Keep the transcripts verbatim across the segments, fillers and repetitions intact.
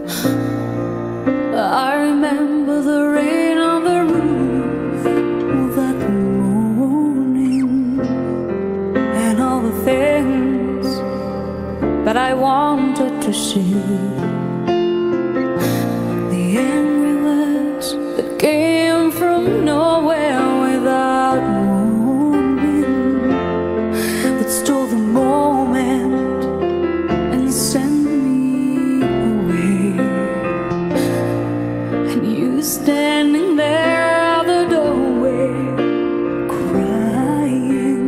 I remember the rain on the roof that morning, and all the things that I wanted to see. The angry words that came from nowhere without warning, that stole the moment and sent me away. And you standing there at the doorway, crying,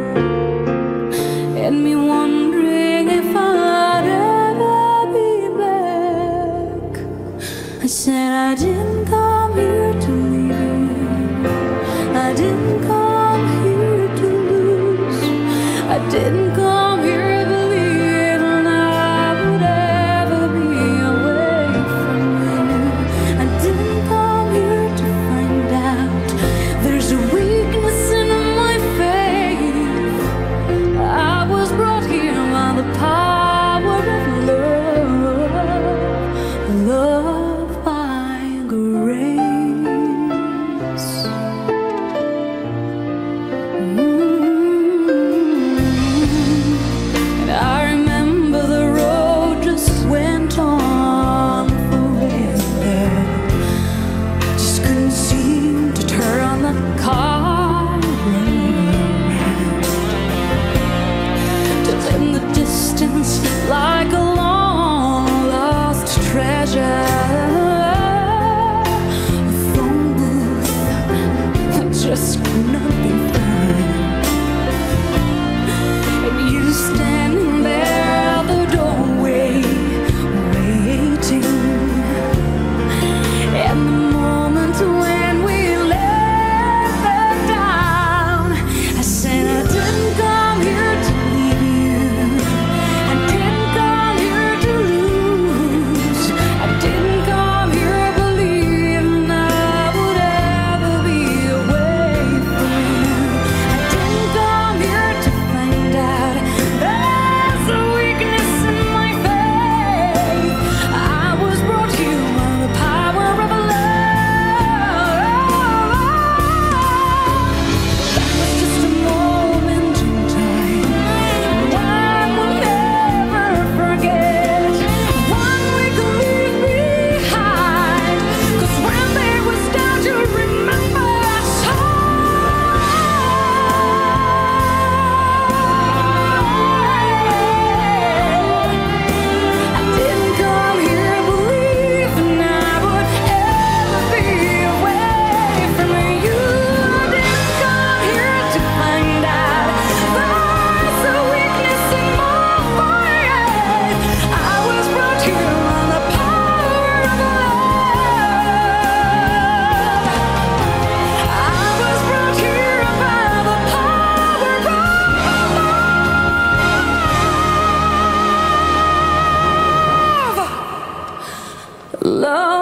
and me wondering if I'd ever be back. I said I didn't come here to leave you, I didn't come here to lose, I didn't come here believing I would ever be away from you. I didn't come here to find out there's a weakness in my faith. I was brought here by the power of love, love by grace. Mm. And I remember the road just went on forever. Just couldn't seem to turn the car around. Till in the distance, like a long lost treasure, a phone booth that just could not be found. And you standing there at the doorway, waiting. And the moment when we let her down, I said I didn't come here to leave you, I didn't come here to lose, I didn't come here believing I would ever be away from you. I didn't come here to find out there's a weakness in my faith. I was brought here by the power of love. That was just a moment in time, one we'll never forget, one we could leave behind. 'Cause when there was doubt, you'll remember that song. I didn't come here believing I would ever be away from you. I didn't come here to find out there's a weakness in my faith. I was brought here on the power of love. I was brought here by the power of love. Love.